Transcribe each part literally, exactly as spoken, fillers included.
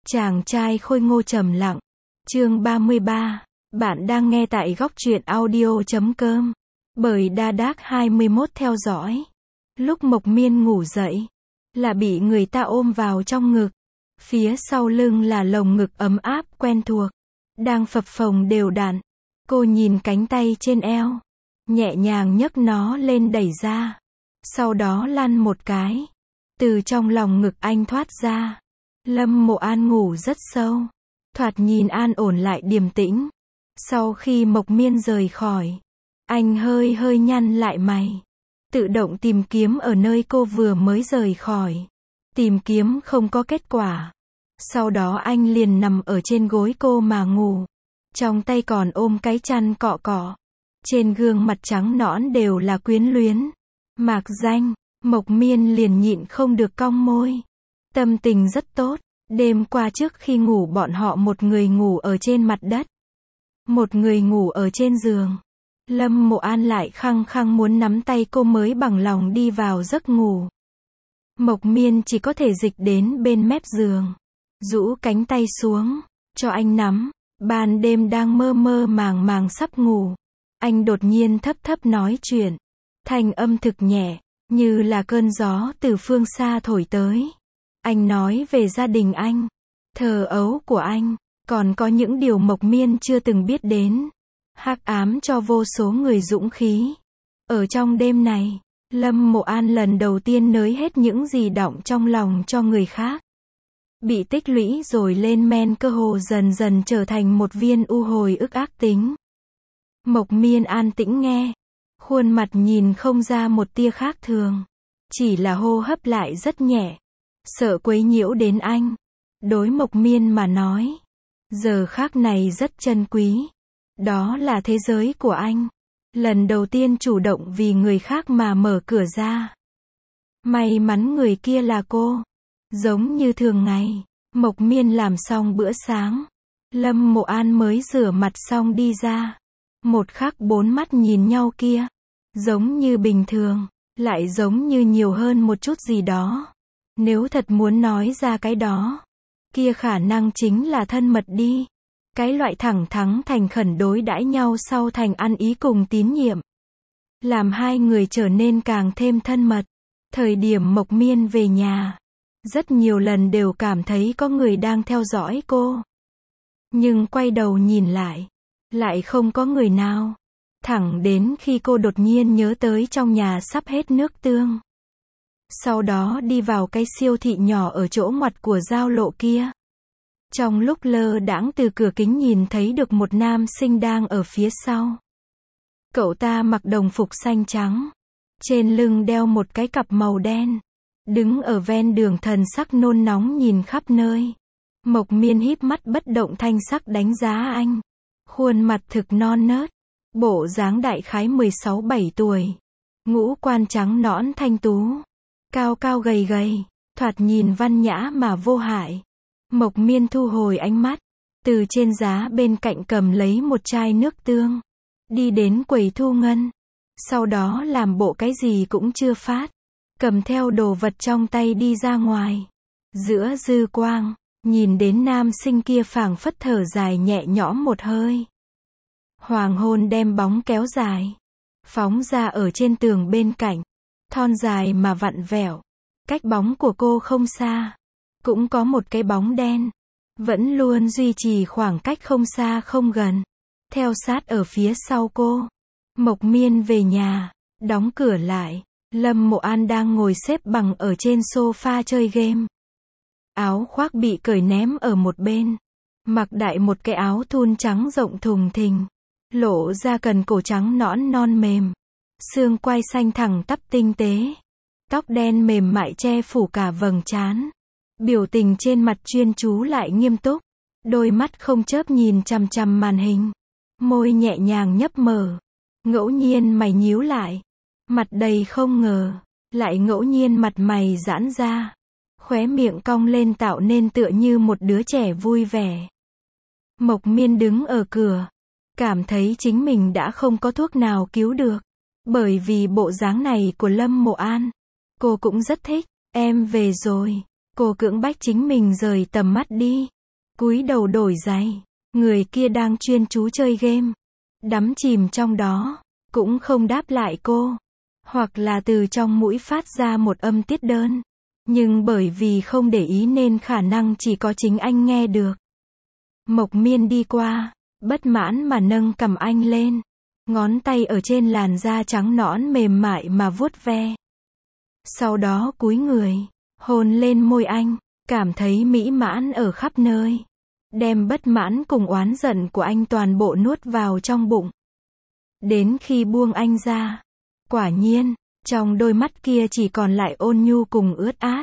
Chàng trai khôi ngô trầm lặng. Chương ba mươi ba. Bạn đang nghe tại góc truyện audio chấm com. Bởi Đa Đác hai mươi mốt theo dõi. Lúc Mộc Miên ngủ dậy, là bị người ta ôm vào trong ngực. Phía sau lưng là lồng ngực ấm áp quen thuộc, đang phập phồng đều đặn. Cô nhìn cánh tay trên eo, nhẹ nhàng nhấc nó lên đẩy ra. Sau đó lăn một cái. Từ trong lòng ngực anh thoát ra. Lâm Mộ An ngủ rất sâu, thoạt nhìn an ổn lại điềm tĩnh. Sau khi Mộc Miên rời khỏi, anh hơi hơi nhăn lại mày, tự động tìm kiếm ở nơi cô vừa mới rời khỏi. Tìm kiếm không có kết quả. Sau đó anh liền nằm ở trên gối cô mà ngủ, trong tay còn ôm cái chăn cọ cọ. Trên gương mặt trắng nõn đều là quyến luyến. Mạc danh, Mộc Miên liền nhịn không được cong môi. Tâm tình rất tốt. Đêm qua trước khi ngủ bọn họ một người ngủ ở trên mặt đất, một người ngủ ở trên giường. Lâm Mộ An lại khăng khăng muốn nắm tay cô mới bằng lòng đi vào giấc ngủ. Mộc Miên chỉ có thể dịch đến bên mép giường, rũ cánh tay xuống, cho anh nắm. Ban đêm đang mơ mơ màng màng sắp ngủ, anh đột nhiên thấp thấp nói chuyện. Thanh âm thực nhẹ, như là cơn gió từ phương xa thổi tới. Anh nói về gia đình anh, thơ ấu của anh, còn có những điều Mộc Miên chưa từng biết đến. Hắc ám cho vô số người dũng khí. Ở trong đêm này, Lâm Mộ An lần đầu tiên nới hết những gì đọng trong lòng cho người khác. Bị tích lũy rồi lên men cơ hồ dần dần trở thành một viên u hồi ức ác tính. Mộc Miên an tĩnh nghe, khuôn mặt nhìn không ra một tia khác thường, chỉ là hô hấp lại rất nhẹ, sợ quấy nhiễu đến anh. Đối Mộc Miên mà nói, giờ khắc này rất chân quý. Đó là thế giới của anh. Lần đầu tiên chủ động vì người khác mà mở cửa ra. May mắn người kia là cô. Giống như thường ngày, Mộc Miên làm xong bữa sáng, Lâm Mộ An mới rửa mặt xong đi ra. Một khắc bốn mắt nhìn nhau kia, giống như bình thường, lại giống như nhiều hơn một chút gì đó. Nếu thật muốn nói ra cái đó, kia khả năng chính là thân mật đi. Cái loại thẳng thắn thành khẩn đối đãi nhau sau thành ăn ý cùng tín nhiệm, làm hai người trở nên càng thêm thân mật. Thời điểm Mộc Miên về nhà, rất nhiều lần đều cảm thấy có người đang theo dõi cô. Nhưng quay đầu nhìn lại, lại không có người nào. Thẳng đến khi cô đột nhiên nhớ tới trong nhà sắp hết nước tương. Sau đó đi vào cái siêu thị nhỏ ở chỗ ngoặt của giao lộ kia. Trong lúc lơ đãng từ cửa kính nhìn thấy được một nam sinh đang ở phía sau. Cậu ta mặc đồng phục xanh trắng, trên lưng đeo một cái cặp màu đen, đứng ở ven đường thần sắc nôn nóng nhìn khắp nơi. Mộc Miên híp mắt bất động thanh sắc đánh giá anh. Khuôn mặt thực non nớt, bộ dáng đại khái mười sáu bảy tuổi, ngũ quan trắng nõn thanh tú, cao cao gầy gầy, thoạt nhìn văn nhã mà vô hại. Mộc Miên thu hồi ánh mắt, từ trên giá bên cạnh cầm lấy một chai nước tương, đi đến quầy thu ngân. Sau đó làm bộ cái gì cũng chưa phát, cầm theo đồ vật trong tay đi ra ngoài. Giữa dư quang, nhìn đến nam sinh kia phảng phất thở dài nhẹ nhõm một hơi. Hoàng hôn đem bóng kéo dài, phóng ra ở trên tường bên cạnh, thon dài mà vặn vẹo. Cách bóng của cô không xa, cũng có một cái bóng đen, vẫn luôn duy trì khoảng cách không xa không gần, theo sát ở phía sau cô. Mộc Miên về nhà, đóng cửa lại. Lâm Mộ An đang ngồi xếp bằng ở trên sofa chơi game. Áo khoác bị cởi ném ở một bên, mặc đại một cái áo thun trắng rộng thùng thình, lộ ra cần cổ trắng nõn non mềm, xương quai xanh thẳng tắp tinh tế, tóc đen mềm mại che phủ cả vầng trán. Biểu tình trên mặt chuyên chú lại nghiêm túc, đôi mắt không chớp nhìn chằm chằm màn hình, môi nhẹ nhàng nhấp mở, ngẫu nhiên mày nhíu lại, mặt đầy không ngờ, lại ngẫu nhiên mặt mày giãn ra, khóe miệng cong lên tạo nên tựa như một đứa trẻ vui vẻ. Mộc Miên đứng ở cửa, cảm thấy chính mình đã không có thuốc nào cứu được, bởi vì bộ dáng này của Lâm Mộ An, cô cũng rất thích. Em về rồi. Cô cưỡng bách chính mình rời tầm mắt đi. cúi đầu đổi giày. Người kia đang chuyên chú chơi game, đắm chìm trong đó, cũng không đáp lại cô. Hoặc là từ trong mũi phát ra một âm tiết đơn. Nhưng bởi vì không để ý nên khả năng chỉ có chính anh nghe được. Mộc Miên đi qua, bất mãn mà nâng cằm anh lên. Ngón tay ở trên làn da trắng nõn mềm mại mà vuốt ve. Sau đó cúi người, hôn lên môi anh, cảm thấy mỹ mãn ở khắp nơi. Đem bất mãn cùng oán giận của anh toàn bộ nuốt vào trong bụng. Đến khi buông anh ra, quả nhiên, trong đôi mắt kia chỉ còn lại ôn nhu cùng ướt át.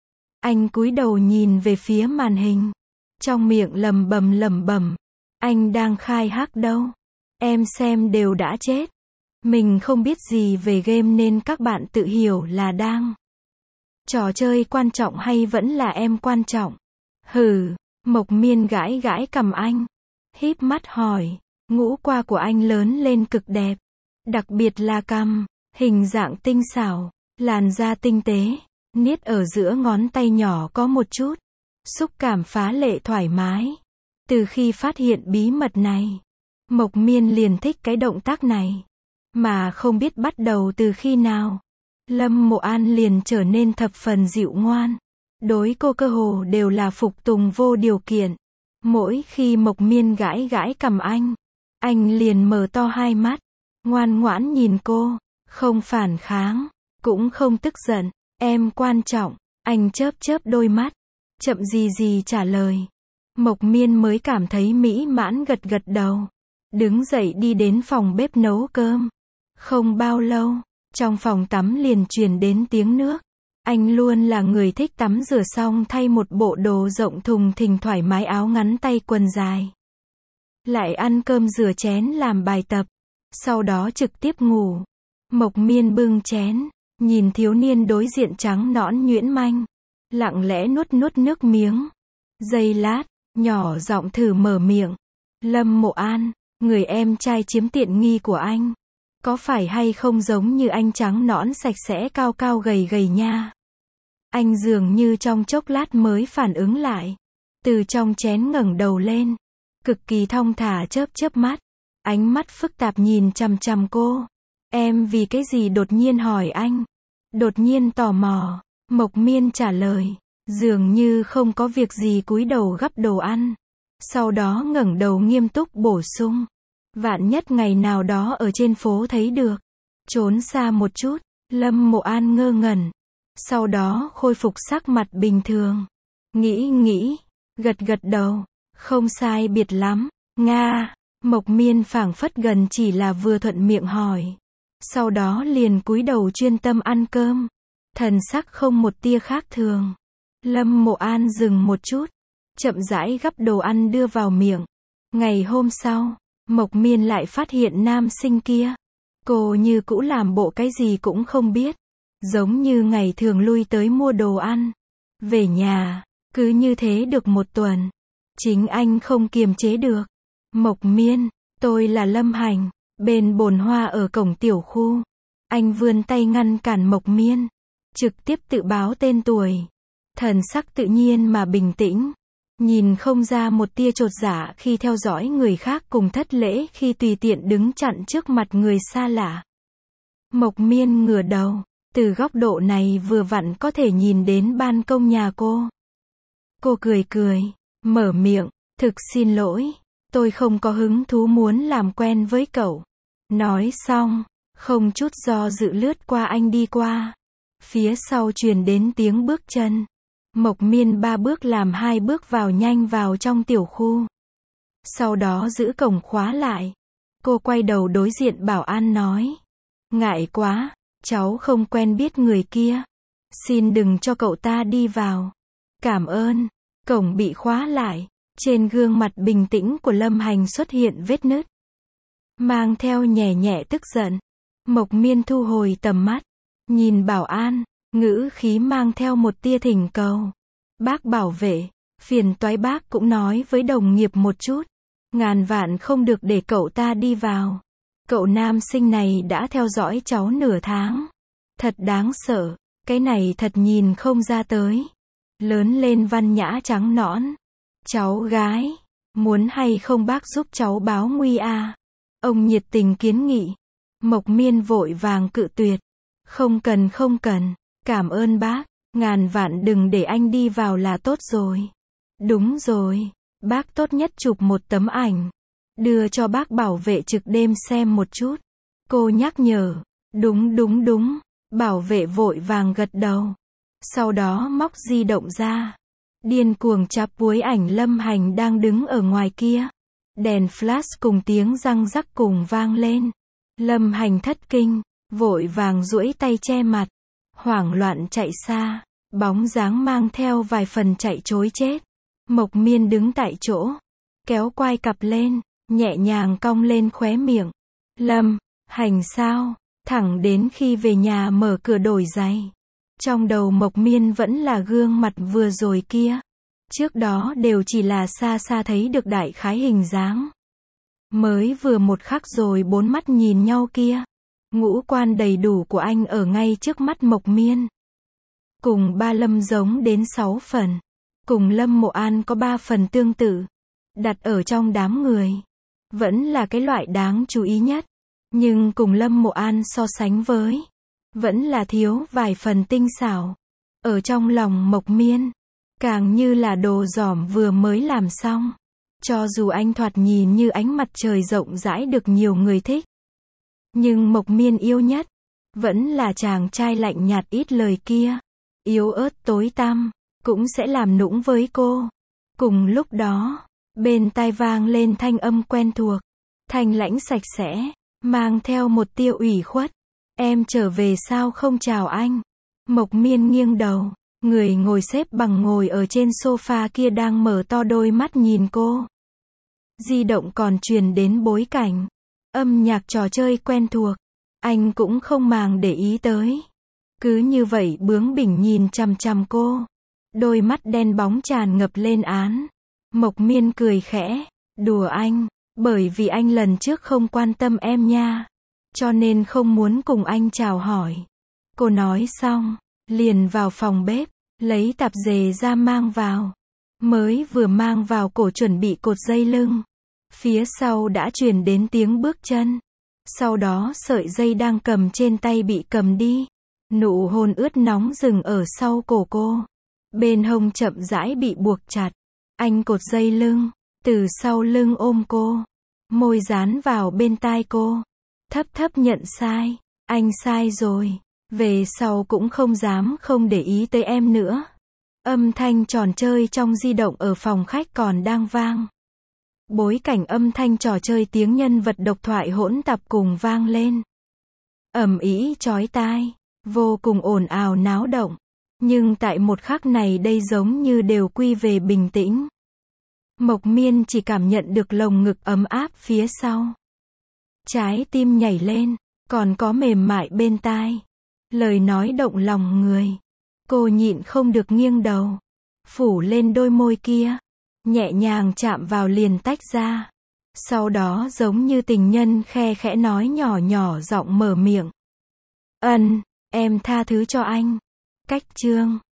Anh cúi đầu nhìn về phía màn hình, trong miệng lầm bầm lầm bầm, anh đang khai hắc đâu. Em xem đều đã chết. Mình không biết gì về game nên các bạn tự hiểu là đang. Trò chơi quan trọng hay vẫn là em quan trọng? Hừ, Mộc Miên gãi gãi cằm anh, híp mắt hỏi, ngũ qua của anh lớn lên cực đẹp. Đặc biệt là cằm, hình dạng tinh xảo, làn da tinh tế, niết ở giữa ngón tay nhỏ có một chút. Xúc cảm phá lệ thoải mái. Từ khi phát hiện bí mật này, Mộc Miên liền thích cái động tác này. Mà không biết bắt đầu từ khi nào, Lâm Mộ An liền trở nên thập phần dịu ngoan. Đối cô cơ hồ đều là phục tùng vô điều kiện. Mỗi khi Mộc Miên gãi gãi cằm anh, anh liền mở to hai mắt, ngoan ngoãn nhìn cô, không phản kháng, cũng không tức giận. Em quan trọng, anh chớp chớp đôi mắt, chậm gì gì trả lời. Mộc Miên mới cảm thấy mỹ mãn gật gật đầu. Đứng dậy đi đến phòng bếp nấu cơm. Không bao lâu, trong phòng tắm liền truyền đến tiếng nước. Anh luôn là người thích tắm rửa xong thay một bộ đồ rộng thùng thình thoải mái, áo ngắn tay quần dài. Lại ăn cơm rửa chén làm bài tập. Sau đó trực tiếp ngủ. Mộc Miên bưng chén, nhìn thiếu niên đối diện trắng nõn nhuyễn manh. Lặng lẽ nuốt nuốt nước miếng. Giây lát, nhỏ giọng thử mở miệng. Lâm Mộ An, người em trai chiếm tiện nghi của anh. Có phải hay không giống như anh trắng nõn sạch sẽ cao cao gầy gầy nha. Anh dường như trong chốc lát mới phản ứng lại. Từ trong chén ngẩng đầu lên. Cực kỳ thong thả chớp chớp mắt. Ánh mắt phức tạp nhìn chằm chằm cô. Em vì cái gì đột nhiên hỏi anh? Đột nhiên tò mò. Mộc Miên trả lời. Dường như không có việc gì, cúi đầu gắp đồ ăn. Sau đó ngẩng đầu nghiêm túc bổ sung. Vạn nhất ngày nào đó ở trên phố thấy được. Trốn xa một chút. Lâm Mộ An ngơ ngẩn. Sau đó khôi phục sắc mặt bình thường. Nghĩ nghĩ. Gật gật đầu. Không sai biệt lắm. Nga. Mộc Miên phảng phất gần chỉ là vừa thuận miệng hỏi. Sau đó liền cúi đầu chuyên tâm ăn cơm. Thần sắc không một tia khác thường. Lâm Mộ An dừng một chút. Chậm rãi gắp đồ ăn đưa vào miệng. Ngày hôm sau, Mộc Miên lại phát hiện nam sinh kia. Cô như cũ làm bộ cái gì cũng không biết. Giống như ngày thường lui tới mua đồ ăn. Về nhà, cứ như thế được một tuần. Chính anh không kiềm chế được. Mộc Miên, tôi là Lâm Hành, bên bồn hoa ở cổng tiểu khu. Anh vươn tay ngăn cản Mộc Miên. Trực tiếp tự báo tên tuổi. Thần sắc tự nhiên mà bình tĩnh. Nhìn không ra một tia chột dạ khi theo dõi người khác cùng thất lễ khi tùy tiện đứng chặn trước mặt người xa lạ. Mộc Miên ngửa đầu. Từ góc độ này vừa vặn có thể nhìn đến ban công nhà cô. Cô cười cười. Mở miệng. Thực xin lỗi. Tôi không có hứng thú muốn làm quen với cậu. Nói xong. Không chút do dự lướt qua anh đi qua. Phía sau truyền đến tiếng bước chân. Mộc Miên ba bước làm hai bước vào nhanh vào trong tiểu khu. Sau đó giữ cổng khóa lại. Cô quay đầu đối diện bảo an nói. Ngại quá, cháu không quen biết người kia. Xin đừng cho cậu ta đi vào. Cảm ơn. Cổng bị khóa lại. Trên gương mặt bình tĩnh của Lâm Hành xuất hiện vết nứt. Mang theo nhẹ nhẹ tức giận. Mộc Miên thu hồi tầm mắt. Nhìn bảo an. Ngữ khí mang theo một tia thỉnh cầu. Bác bảo vệ, phiền toái bác cũng nói với đồng nghiệp một chút. Ngàn vạn không được để cậu ta đi vào. Cậu nam sinh này đã theo dõi cháu nửa tháng. Thật đáng sợ, cái này thật nhìn không ra tới. Lớn lên văn nhã trắng nõn. Cháu gái, muốn hay không bác giúp cháu báo nguy à? Ông nhiệt tình kiến nghị. Mộc Miên vội vàng cự tuyệt. Không cần không cần, cảm ơn bác, ngàn vạn đừng để anh đi vào là tốt rồi. Đúng rồi, bác tốt nhất chụp một tấm ảnh, đưa cho bác bảo vệ trực đêm xem một chút. Cô nhắc nhở. Đúng đúng đúng, bảo vệ vội vàng gật đầu. Sau đó móc di động ra. Điên cuồng chắp cuối ảnh Lâm Hành đang đứng ở ngoài kia. Đèn flash cùng tiếng răng rắc cùng vang lên. Lâm Hành thất kinh, vội vàng duỗi tay che mặt, hoảng loạn chạy xa, bóng dáng mang theo vài phần chạy trối chết. Mộc Miên đứng tại chỗ, kéo quai cặp lên, nhẹ nhàng cong lên khóe miệng. Lâm Hành sao? Thẳng đến khi về nhà mở cửa đổi giày. Trong đầu Mộc Miên vẫn là gương mặt vừa rồi kia. Trước đó đều chỉ là xa xa thấy được đại khái hình dáng. Mới vừa một khắc rồi bốn mắt nhìn nhau kia. Ngũ quan đầy đủ của anh ở ngay trước mắt Mộc Miên. Cùng ba Lâm giống đến sáu phần. Cùng Lâm Mộ An có ba phần tương tự. Đặt ở trong đám người. Vẫn là cái loại đáng chú ý nhất. Nhưng cùng Lâm Mộ An so sánh với. Vẫn là thiếu vài phần tinh xảo. Ở trong lòng Mộc Miên. Càng như là đồ giỏm vừa mới làm xong. Cho dù anh thoạt nhìn như ánh mặt trời rộng rãi được nhiều người thích. Nhưng Mộc Miên yêu nhất. Vẫn là chàng trai lạnh nhạt ít lời kia. Yếu ớt tối tăm. Cũng sẽ làm nũng với cô. Cùng lúc đó. Bên tai vang lên thanh âm quen thuộc. Thanh lãnh sạch sẽ. Mang theo một tia ủy khuất. Em trở về sao không chào anh? Mộc Miên nghiêng đầu. Người ngồi xếp bằng ngồi ở trên sofa kia đang mở to đôi mắt nhìn cô. Di động còn truyền đến bối cảnh. Âm nhạc trò chơi quen thuộc. Anh cũng không màng để ý tới. Cứ như vậy bướng bỉnh nhìn chằm chằm cô. Đôi mắt đen bóng tràn ngập lên án. Mộc Miên cười khẽ. Đùa anh. Bởi vì anh lần trước không quan tâm em nha. Cho nên không muốn cùng anh chào hỏi. Cô nói xong. Liền vào phòng bếp. Lấy tạp dề ra mang vào. Mới vừa mang vào cổ chuẩn bị cột dây lưng. Phía sau đã truyền đến tiếng bước chân. Sau đó sợi dây đang cầm trên tay bị cầm đi. Nụ hôn ướt nóng dừng ở sau cổ cô. Bên hông chậm rãi bị buộc chặt. Anh cột dây lưng. Từ sau lưng ôm cô. Môi dán vào bên tai cô. Thấp thấp nhận sai. Anh sai rồi. Về sau cũng không dám không để ý tới em nữa. Âm thanh trò chơi trong di động ở phòng khách còn đang vang. Bối cảnh âm thanh trò chơi tiếng nhân vật độc thoại hỗn tạp cùng vang lên. Ầm ĩ chói tai. Vô cùng ồn ào náo động. Nhưng tại một khắc này đây giống như đều quy về bình tĩnh. Mộc Miên chỉ cảm nhận được lồng ngực ấm áp phía sau. Trái tim nhảy lên. Còn có mềm mại bên tai. Lời nói động lòng người. Cô nhịn không được nghiêng đầu. Phủ lên đôi môi kia. Nhẹ nhàng chạm vào liền tách ra. Sau đó giống như tình nhân khe khẽ nói nhỏ nhỏ giọng mở miệng. Ân, em tha thứ cho anh. Cách chương.